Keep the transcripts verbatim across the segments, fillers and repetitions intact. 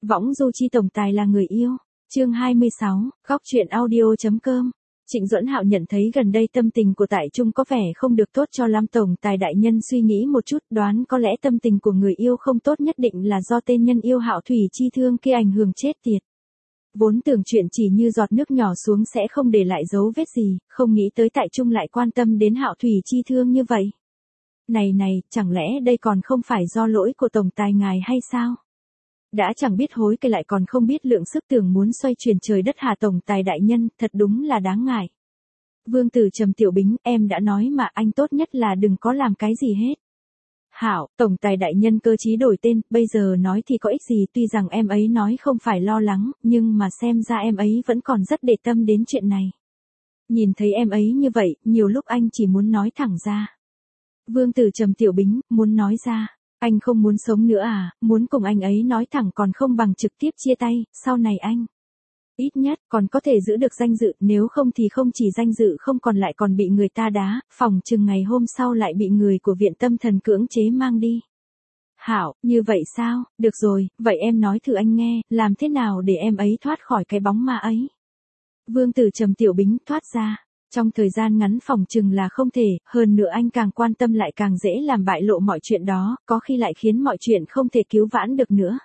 Võng du chi tổng tài là người yêu. Chương hai mươi sáu, góc truyện audio.com. Trịnh Duẫn Hạo nhận thấy gần đây tâm tình của Tại Trung có vẻ không được tốt cho lắm. Tổng tài đại nhân suy nghĩ một chút, đoán có lẽ tâm tình của người yêu không tốt nhất định là do tên nhân yêu Hạo Thủy Chi Thương kia ảnh hưởng chết tiệt. Vốn tưởng chuyện chỉ như giọt nước nhỏ xuống sẽ không để lại dấu vết gì, không nghĩ tới Tại Trung lại quan tâm đến Hạo Thủy Chi Thương như vậy. Này này, chẳng lẽ đây còn không phải do lỗi của tổng tài ngài hay sao? Đã chẳng biết hối cải lại còn không biết lượng sức, tưởng muốn xoay chuyển trời đất hà tổng tài đại nhân, thật đúng là đáng ngại. Vương tử Trầm Tiểu Bính, em đã nói mà, anh tốt nhất là đừng có làm cái gì hết. Hảo, tổng tài đại nhân cơ chí đổi tên, bây giờ nói thì có ích gì, tuy rằng em ấy nói không phải lo lắng, nhưng mà xem ra em ấy vẫn còn rất để tâm đến chuyện này. Nhìn thấy em ấy như vậy, nhiều lúc anh chỉ muốn nói thẳng ra. Vương tử Trầm Tiểu Bính, muốn nói ra. Anh không muốn sống nữa à, muốn cùng anh ấy nói thẳng còn không bằng trực tiếp chia tay, sau này anh. Ít nhất còn có thể giữ được danh dự, nếu không thì không chỉ danh dự không còn lại còn bị người ta đá, phòng chừng ngày hôm sau lại bị người của viện tâm thần cưỡng chế mang đi. Hảo, như vậy sao, được rồi, vậy em nói thử anh nghe, làm thế nào để em ấy thoát khỏi cái bóng ma ấy. Vương tử Trầm Tiểu Bính thoát ra. Trong thời gian ngắn phòng chừng là không thể, hơn nữa anh càng quan tâm lại càng dễ làm bại lộ mọi chuyện đó, có khi lại khiến mọi chuyện không thể cứu vãn được nữa.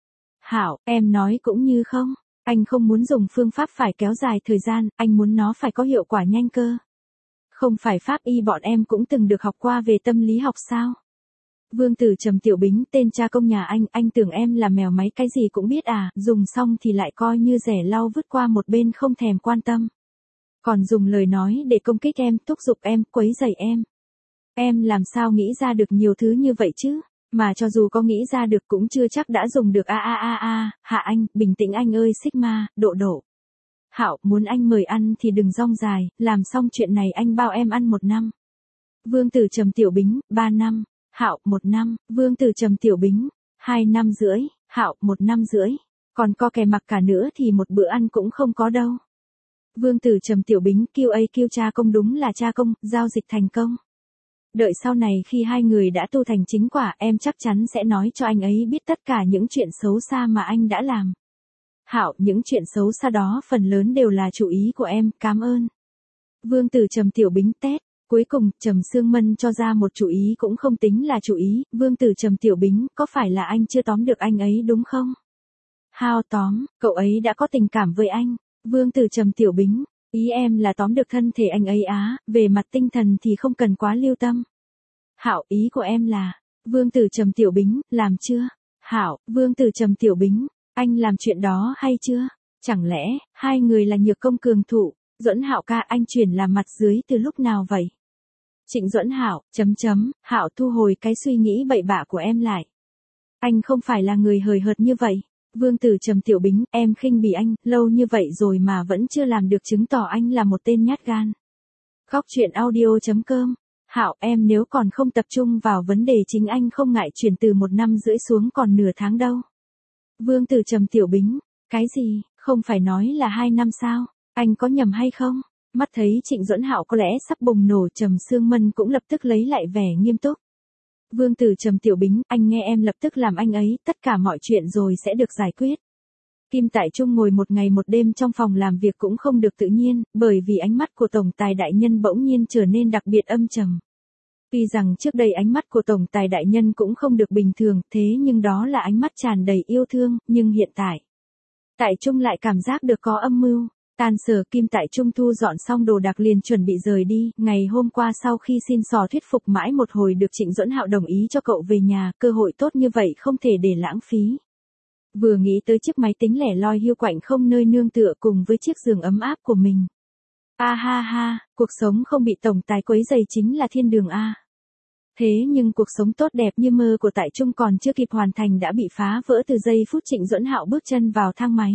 Hảo, em nói cũng như không, anh không muốn dùng phương pháp phải kéo dài thời gian, anh muốn nó phải có hiệu quả nhanh cơ. Không phải pháp y bọn em cũng từng được học qua về tâm lý học sao? Vương tử Trầm Tiểu Bính, tên cha công nhà anh, anh tưởng em là mèo máy cái gì cũng biết à, dùng xong thì lại coi như rẻ lau vứt qua một bên không thèm quan tâm. Còn dùng lời nói để công kích em, thúc giục em, quấy rầy em. Em làm sao nghĩ ra được nhiều thứ như vậy chứ? Mà cho dù có nghĩ ra được cũng chưa chắc đã dùng được. A a a a, hạ anh, bình tĩnh anh ơi, Sigma, độ độ. Hạo, muốn anh mời ăn thì đừng rong dài, làm xong chuyện này anh bao em ăn một năm. Vương tử Trầm Tiểu Bính, ba năm. Hạo, một năm. Vương tử Trầm Tiểu Bính, hai năm rưỡi. Hạo, một năm rưỡi. Còn co kè mặc cả nữa thì một bữa ăn cũng không có đâu. Vương tử Trầm Tiểu Bính, kêu ấy kêu cha công, đúng là cha công, giao dịch thành công. Đợi sau này khi hai người đã tu thành chính quả, em chắc chắn sẽ nói cho anh ấy biết tất cả những chuyện xấu xa mà anh đã làm. Hạo, những chuyện xấu xa đó phần lớn đều là chủ ý của em, cảm ơn. Vương tử Trầm Tiểu Bính tét, cuối cùng Trầm Sương Mân cho ra một chủ ý cũng không tính là chủ ý. Vương tử Trầm Tiểu Bính, có phải là anh chưa tóm được anh ấy đúng không? Hao tóm, cậu ấy đã có tình cảm với anh. Vương tử Trầm Tiểu Bính, ý em là tóm được thân thể anh ấy á, về mặt tinh thần thì không cần quá lưu tâm. Hạo, ý của em là, Vương tử Trầm Tiểu Bính, làm chưa? Hạo, Vương tử Trầm Tiểu Bính, anh làm chuyện đó hay chưa? Chẳng lẽ, hai người là nhược công cường thủ? Duẫn Hạo ca, anh chuyển làm mặt dưới từ lúc nào vậy? Trịnh Duẫn Hạo, chấm chấm, Hạo thu hồi cái suy nghĩ bậy bạ của em lại. Anh không phải là người hời hợt như vậy. Vương tử Trầm Tiểu Bính, em khinh bỉ anh, lâu như vậy rồi mà vẫn chưa làm được, chứng tỏ anh là một tên nhát gan. Góc truyện audio.com. Hạo, em nếu còn không tập trung vào vấn đề chính anh không ngại chuyển từ một năm rưỡi xuống còn nửa tháng đâu. Vương tử Trầm Tiểu Bính, cái gì, không phải nói là hai năm sao, anh có nhầm hay không? Mắt thấy Trịnh Duẫn Hạo có lẽ sắp bùng nổ, Trầm Sương Mân cũng lập tức lấy lại vẻ nghiêm túc. Vương tử Trầm Tiểu Bính, anh nghe em lập tức làm anh ấy, tất cả mọi chuyện rồi sẽ được giải quyết. Kim Tại Trung ngồi một ngày một đêm trong phòng làm việc cũng không được tự nhiên, bởi vì ánh mắt của tổng tài đại nhân bỗng nhiên trở nên đặc biệt âm trầm. Tuy rằng trước đây ánh mắt của tổng tài đại nhân cũng không được bình thường, thế nhưng đó là ánh mắt tràn đầy yêu thương, nhưng hiện tại, Tại Trung lại cảm giác được có âm mưu. Tan sở, Kim Tại Trung thu dọn xong đồ đạc liền chuẩn bị rời đi. Ngày hôm qua sau khi xin xỏ thuyết phục mãi một hồi được Trịnh Duẫn Hạo đồng ý cho cậu về nhà, cơ hội tốt như vậy không thể để lãng phí. Vừa nghĩ tới chiếc máy tính lẻ loi hiu quạnh không nơi nương tựa cùng với chiếc giường ấm áp của mình. A ha ha, cuộc sống không bị tổng tài quấy rầy chính là thiên đường a. Thế nhưng cuộc sống tốt đẹp như mơ của Tại Trung còn chưa kịp hoàn thành đã bị phá vỡ từ giây phút Trịnh Duẫn Hạo bước chân vào thang máy.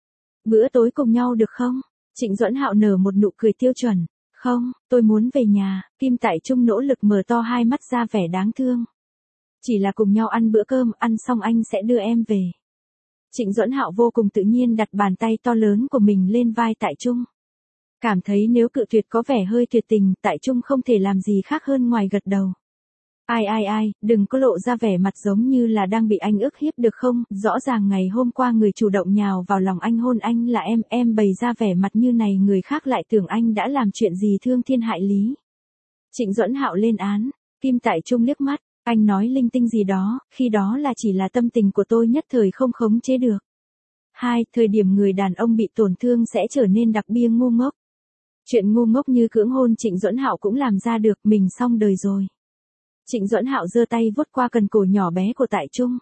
Bữa tối cùng nhau được không? Trịnh Duẫn Hạo nở một nụ cười tiêu chuẩn. Không, tôi muốn về nhà. Kim Tại Trung nỗ lực mở to hai mắt ra vẻ đáng thương. Chỉ là cùng nhau ăn bữa cơm, ăn xong anh sẽ đưa em về. Trịnh Duẫn Hạo vô cùng tự nhiên đặt bàn tay to lớn của mình lên vai Tại Trung. Cảm thấy nếu cự tuyệt có vẻ hơi tuyệt tình, Tại Trung không thể làm gì khác hơn ngoài gật đầu. Ai ai ai, đừng có lộ ra vẻ mặt giống như là đang bị anh ức hiếp được không, rõ ràng ngày hôm qua người chủ động nhào vào lòng anh hôn anh là em, em bày ra vẻ mặt như này người khác lại tưởng anh đã làm chuyện gì thương thiên hại lý. Trịnh Duẫn Hạo lên án, Kim Tại Trung liếc mắt, anh nói linh tinh gì đó, khi đó là chỉ là tâm tình của tôi nhất thời không khống chế được. Hai, thời điểm người đàn ông bị tổn thương sẽ trở nên đặc biệt ngu ngốc. Chuyện ngu ngốc như cưỡng hôn Trịnh Duẫn Hạo cũng làm ra được, mình xong đời rồi. Trịnh Duẫn Hạo giơ tay vuốt qua cần cổ nhỏ bé của Tại Trung.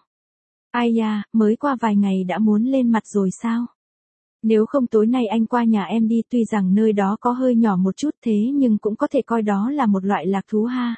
Ai da, mới qua vài ngày đã muốn lên mặt rồi sao? Nếu không tối nay anh qua nhà em đi, tuy rằng nơi đó có hơi nhỏ một chút thế nhưng cũng có thể coi đó là một loại lạc thú ha.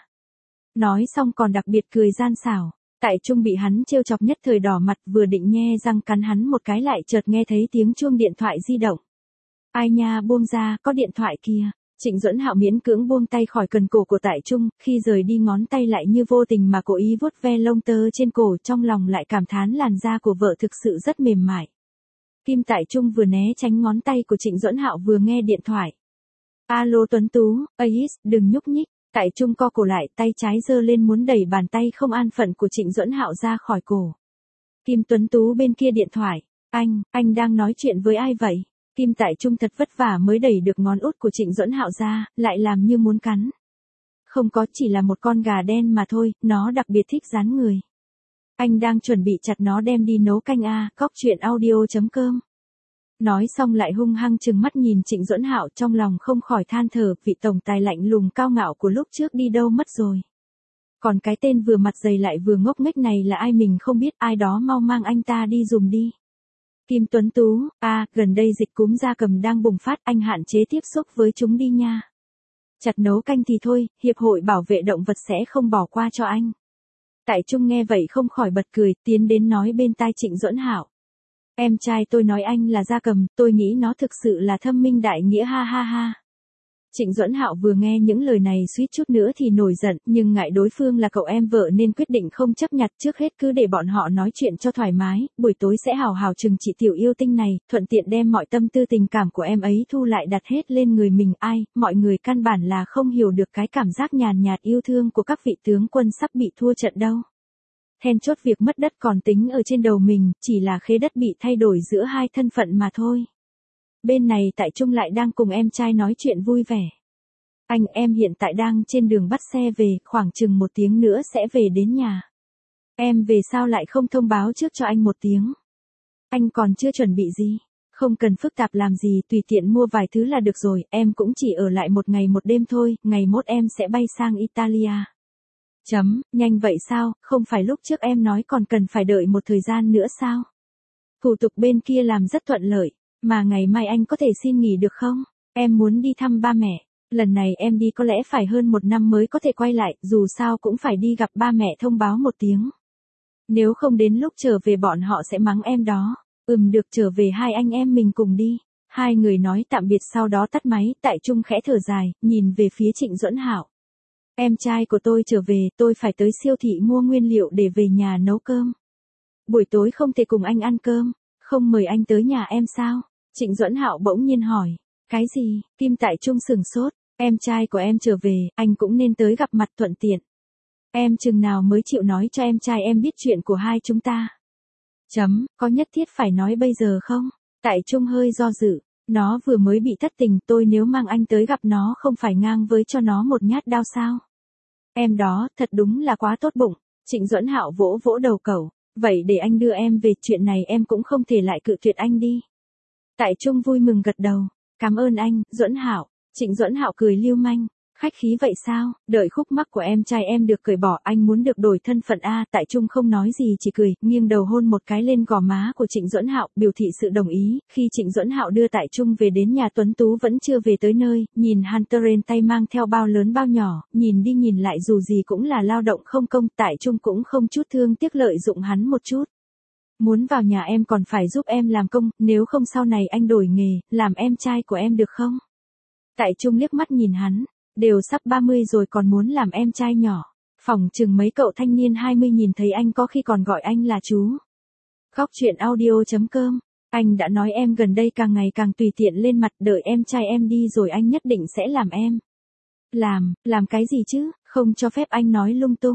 Nói xong còn đặc biệt cười gian xảo. Tại Trung bị hắn trêu chọc nhất thời đỏ mặt, vừa định nhe răng cắn hắn một cái lại chợt nghe thấy tiếng chuông điện thoại di động. Ai nha, buông ra, có điện thoại kìa. Trịnh Duẫn Hạo miễn cưỡng buông tay khỏi cần cổ của Tại Trung, khi rời đi ngón tay lại như vô tình mà cố ý vuốt ve lông tơ trên cổ, trong lòng lại cảm thán làn da của vợ thực sự rất mềm mại. Kim Tại Trung vừa né tránh ngón tay của Trịnh Duẫn Hạo vừa nghe điện thoại. Alo Tuấn Tú, Ais, đừng nhúc nhích. Tại Trung co cổ lại, tay trái giơ lên muốn đẩy bàn tay không an phận của Trịnh Duẫn Hạo ra khỏi cổ. Kim Tuấn Tú bên kia điện thoại, anh, anh đang nói chuyện với ai vậy? Kim Tại Trung thật vất vả mới đẩy được ngón út của Trịnh Duẫn Hạo ra, lại làm như muốn cắn. Không có, chỉ là một con gà đen mà thôi, nó đặc biệt thích dán người. Anh đang chuẩn bị chặt nó đem đi nấu canh a, cóc truyện audio chấm com. Nói xong lại hung hăng trừng mắt nhìn Trịnh Duẫn Hạo, trong lòng không khỏi than thở, vị tổng tài lạnh lùng cao ngạo của lúc trước đi đâu mất rồi. Còn cái tên vừa mặt dày lại vừa ngốc nghếch này là ai mình không biết, ai đó mau mang anh ta đi dùm đi. Kim Tuấn Tú, à, gần đây dịch cúm gia cầm đang bùng phát, anh hạn chế tiếp xúc với chúng đi nha. Chặt nấu canh thì thôi, Hiệp hội Bảo vệ Động vật sẽ không bỏ qua cho anh. Tại Trung nghe vậy không khỏi bật cười, tiến đến nói bên tai Trịnh Duẫn Hạo. Em trai tôi nói anh là gia cầm, tôi nghĩ nó thực sự là thâm minh đại nghĩa ha ha ha. Trịnh Duẫn Hạo vừa nghe những lời này suýt chút nữa thì nổi giận, nhưng ngại đối phương là cậu em vợ nên quyết định không chấp nhặt, trước hết cứ để bọn họ nói chuyện cho thoải mái, buổi tối sẽ hào hào trừng trị tiểu yêu tinh này, thuận tiện đem mọi tâm tư tình cảm của em ấy thu lại đặt hết lên người mình. Ai, mọi người căn bản là không hiểu được cái cảm giác nhàn nhạt yêu thương của các vị tướng quân sắp bị thua trận đâu. Then chốt việc mất đất còn tính ở trên đầu mình, chỉ là khế đất bị thay đổi giữa hai thân phận mà thôi. Bên này Tại Trung lại đang cùng em trai nói chuyện vui vẻ. Anh, em hiện tại đang trên đường bắt xe về, khoảng chừng một tiếng nữa sẽ về đến nhà. Em về sao lại không thông báo trước cho anh một tiếng? Anh còn chưa chuẩn bị gì? Không cần phức tạp làm gì, tùy tiện mua vài thứ là được rồi, em cũng chỉ ở lại một ngày một đêm thôi, ngày mốt em sẽ bay sang Italia. Chấm, nhanh vậy sao, không phải lúc trước em nói còn cần phải đợi một thời gian nữa sao? Thủ tục bên kia làm rất thuận lợi, mà ngày mai anh có thể xin nghỉ được không? Em muốn đi thăm ba mẹ, lần này em đi có lẽ phải hơn một năm mới có thể quay lại, dù sao cũng phải đi gặp ba mẹ thông báo một tiếng. Nếu không đến lúc trở về bọn họ sẽ mắng em đó. Ừm được, trở về hai anh em mình cùng đi. Hai người nói tạm biệt sau đó tắt máy, Tại Trung khẽ thở dài, nhìn về phía Trịnh Duẫn Hạo. Em trai của tôi trở về, tôi phải tới siêu thị mua nguyên liệu để về nhà nấu cơm. Buổi tối không thể cùng anh ăn cơm, không mời anh tới nhà em sao? Trịnh Duẫn Hạo bỗng nhiên hỏi. Cái gì? Kim Tại Trung sừng sốt. Em trai của em trở về, anh cũng nên tới gặp mặt thuận tiện. Em chừng nào mới chịu nói cho em trai em biết chuyện của hai chúng ta? Chấm, có nhất thiết phải nói bây giờ không? Tại Trung hơi do dự. Nó vừa mới bị thất tình, tôi nếu mang anh tới gặp nó không phải ngang với cho nó một nhát đao sao? Em đó, thật đúng là quá tốt bụng. Trịnh Duẫn Hạo vỗ vỗ đầu cậu. Vậy để anh đưa em về, chuyện này em cũng không thể lại cự tuyệt anh đi. Tại Trung vui mừng gật đầu. Cảm ơn anh, Duẫn Hạo. Trịnh Duẫn Hạo cười lưu manh. Khách khí vậy sao, đợi khúc mắc của em trai em được cởi bỏ, anh muốn được đổi thân phận a. Tại Trung không nói gì chỉ cười, nghiêng đầu hôn một cái lên gò má của Trịnh Duẫn Hạo, biểu thị sự đồng ý. Khi Trịnh Duẫn Hạo đưa Tại Trung về đến nhà, Tuấn Tú vẫn chưa về tới nơi, nhìn Hunter tay mang theo bao lớn bao nhỏ, nhìn đi nhìn lại dù gì cũng là lao động không công, Tại Trung cũng không chút thương tiếc lợi dụng hắn một chút. Muốn vào nhà em còn phải giúp em làm công, nếu không sau này anh đổi nghề, làm em trai của em được không? Tại Trung liếc mắt nhìn hắn. Đều sắp ba mươi rồi còn muốn làm em trai nhỏ. Phỏng chừng mấy cậu thanh niên hai mươi nhìn thấy anh có khi còn gọi anh là chú. Góc truyện audio chấm com. Anh đã nói em gần đây càng ngày càng tùy tiện lên mặt, đợi em trai em đi rồi anh nhất định sẽ làm em. Làm, làm cái gì chứ, không cho phép anh nói lung tung.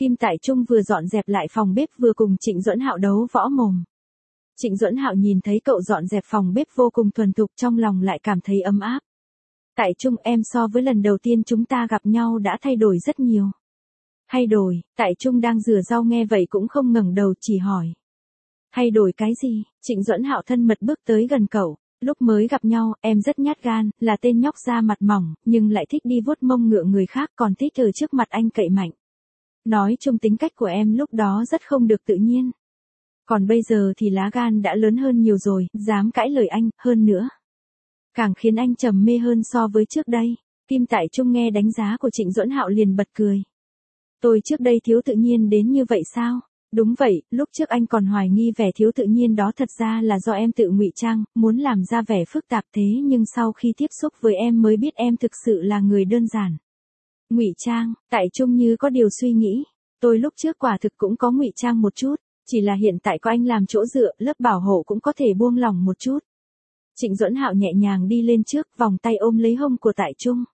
Kim Tại Trung vừa dọn dẹp lại phòng bếp vừa cùng Trịnh Duẫn Hạo đấu võ mồm. Trịnh Duẫn Hạo nhìn thấy cậu dọn dẹp phòng bếp vô cùng thuần thục, trong lòng lại cảm thấy ấm áp. Tại Trung, em so với lần đầu tiên chúng ta gặp nhau đã thay đổi rất nhiều. Thay đổi? Tại Trung đang rửa rau nghe vậy cũng không ngẩng đầu, chỉ hỏi. Thay đổi cái gì? Trịnh Duẫn Hạo thân mật bước tới gần cậu. Lúc mới gặp nhau, em rất nhát gan, là tên nhóc da mặt mỏng, nhưng lại thích đi vuốt mông ngựa người khác, còn thích ở trước mặt anh cậy mạnh. Nói chung tính cách của em lúc đó rất không được tự nhiên. Còn bây giờ thì lá gan đã lớn hơn nhiều rồi, dám cãi lời anh, hơn nữa. Càng khiến anh trầm mê hơn so với trước đây. Kim Tại Trung nghe đánh giá của Trịnh Duẫn Hạo liền bật cười. Tôi trước đây thiếu tự nhiên đến như vậy sao? Đúng vậy, lúc trước anh còn hoài nghi vẻ thiếu tự nhiên đó thật ra là do em tự ngụy trang, muốn làm ra vẻ phức tạp thế, nhưng sau khi tiếp xúc với em mới biết em thực sự là người đơn giản. Ngụy trang? Tại Trung như có điều suy nghĩ. Tôi lúc trước quả thực cũng có ngụy trang một chút, chỉ là hiện tại có anh làm chỗ dựa, lớp bảo hộ cũng có thể buông lỏng một chút. Trịnh Duẫn Hạo nhẹ nhàng đi lên trước, vòng tay ôm lấy hông của Tại Trung.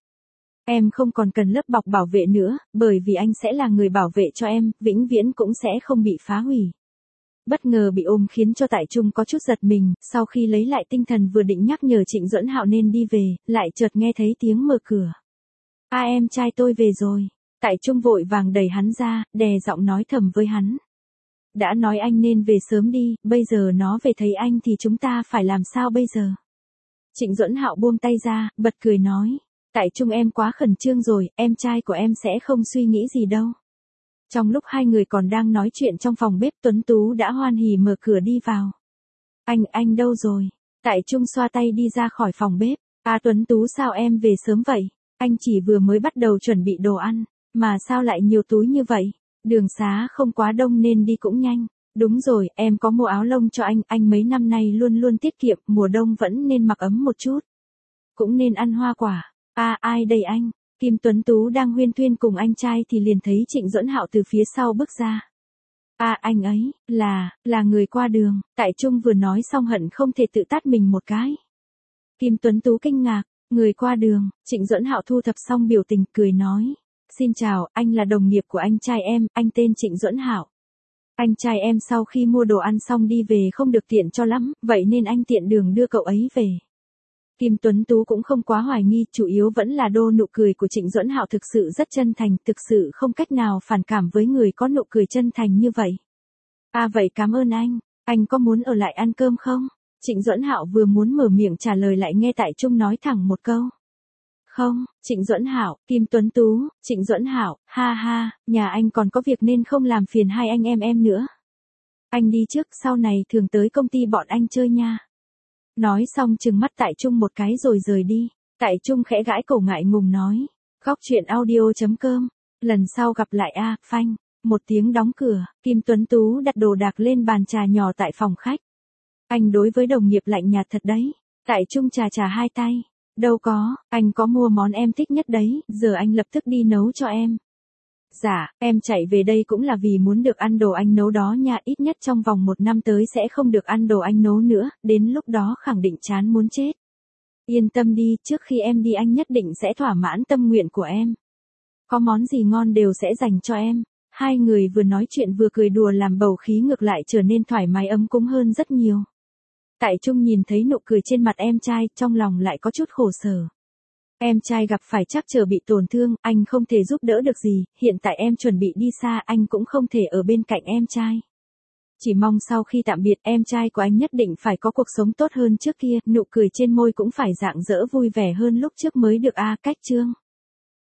Em không còn cần lớp bọc bảo vệ nữa, bởi vì anh sẽ là người bảo vệ cho em, vĩnh viễn cũng sẽ không bị phá hủy. Bất ngờ bị ôm khiến cho Tại Trung có chút giật mình, sau khi lấy lại tinh thần vừa định nhắc nhở Trịnh Duẫn Hạo nên đi về, lại chợt nghe thấy tiếng mở cửa. A em trai tôi về rồi. Tại Trung vội vàng đẩy hắn ra, đè giọng nói thầm với hắn. Đã nói anh nên về sớm đi, bây giờ nó về thấy anh thì chúng ta phải làm sao bây giờ? Trịnh Duẫn Hạo buông tay ra, bật cười nói. Tại Trung em quá khẩn trương rồi, em trai của em sẽ không suy nghĩ gì đâu. Trong lúc hai người còn đang nói chuyện trong phòng bếp, Tuấn Tú đã hoan hỉ mở cửa đi vào. Anh, anh đâu rồi? Tại Trung xoa tay đi ra khỏi phòng bếp. À Tuấn Tú sao em về sớm vậy? Anh chỉ vừa mới bắt đầu chuẩn bị đồ ăn, mà sao lại nhiều túi như vậy? Đường xá không quá đông nên đi cũng nhanh. Đúng rồi, em có mua áo lông cho anh, anh mấy năm nay luôn luôn tiết kiệm, mùa đông vẫn nên mặc ấm một chút. Cũng nên ăn hoa quả. À ai đây anh? Kim Tuấn Tú đang huyên thuyên cùng anh trai thì liền thấy Trịnh Duẫn Hạo từ phía sau bước ra. À anh ấy, là, là người qua đường. Tại Trung vừa nói xong hận không thể tự tát mình một cái. Kim Tuấn Tú kinh ngạc, người qua đường. Trịnh Duẫn Hạo thu thập xong biểu tình, cười nói. Xin chào, anh là đồng nghiệp của anh trai em, anh tên Trịnh Duẫn Hạo. Anh trai em sau khi mua đồ ăn xong đi về không được tiện cho lắm, vậy nên anh tiện đường đưa cậu ấy về. Kim Tuấn Tú cũng không quá hoài nghi, chủ yếu vẫn là đô nụ cười của Trịnh Duẫn Hạo thực sự rất chân thành, thực sự không cách nào phản cảm với người có nụ cười chân thành như vậy. À vậy cảm ơn anh, anh có muốn ở lại ăn cơm không? Trịnh Duẫn Hạo vừa muốn mở miệng trả lời lại nghe Tại Trung nói thẳng một câu. Không, Trịnh Duẫn Hạo, Kim Tuấn Tú, Trịnh Duẫn Hạo, ha ha, nhà anh còn có việc nên không làm phiền hai anh em em nữa. Anh đi trước, sau này thường tới công ty bọn anh chơi nha. Nói xong trừng mắt Tại Trung một cái rồi rời đi. Tại Trung khẽ gãi cổ ngại ngùng nói. Góc truyện audio chấm com. Lần sau gặp lại a, phanh. Một tiếng đóng cửa, Kim Tuấn Tú đặt đồ đạc lên bàn trà nhỏ tại phòng khách. Anh đối với đồng nghiệp lạnh nhạt thật đấy. Tại Trung trà trà hai tay. Đâu có, anh có mua món em thích nhất đấy, giờ anh lập tức đi nấu cho em. Dạ, em chạy về đây cũng là vì muốn được ăn đồ anh nấu đó nha, ít nhất trong vòng một năm tới sẽ không được ăn đồ anh nấu nữa, đến lúc đó khẳng định chán muốn chết. Yên tâm đi, trước khi em đi anh nhất định sẽ thỏa mãn tâm nguyện của em. Có món gì ngon đều sẽ dành cho em. Hai người vừa nói chuyện vừa cười đùa làm bầu khí ngược lại trở nên thoải mái ấm cúng hơn rất nhiều. Tại Trung nhìn thấy nụ cười trên mặt em trai, trong lòng lại có chút khổ sở. Em trai gặp phải trắc trở bị tổn thương, anh không thể giúp đỡ được gì, hiện tại em chuẩn bị đi xa, anh cũng không thể ở bên cạnh em trai. Chỉ mong sau khi tạm biệt em trai của anh nhất định phải có cuộc sống tốt hơn trước kia, nụ cười trên môi cũng phải rạng rỡ vui vẻ hơn lúc trước mới được a. Cách chương.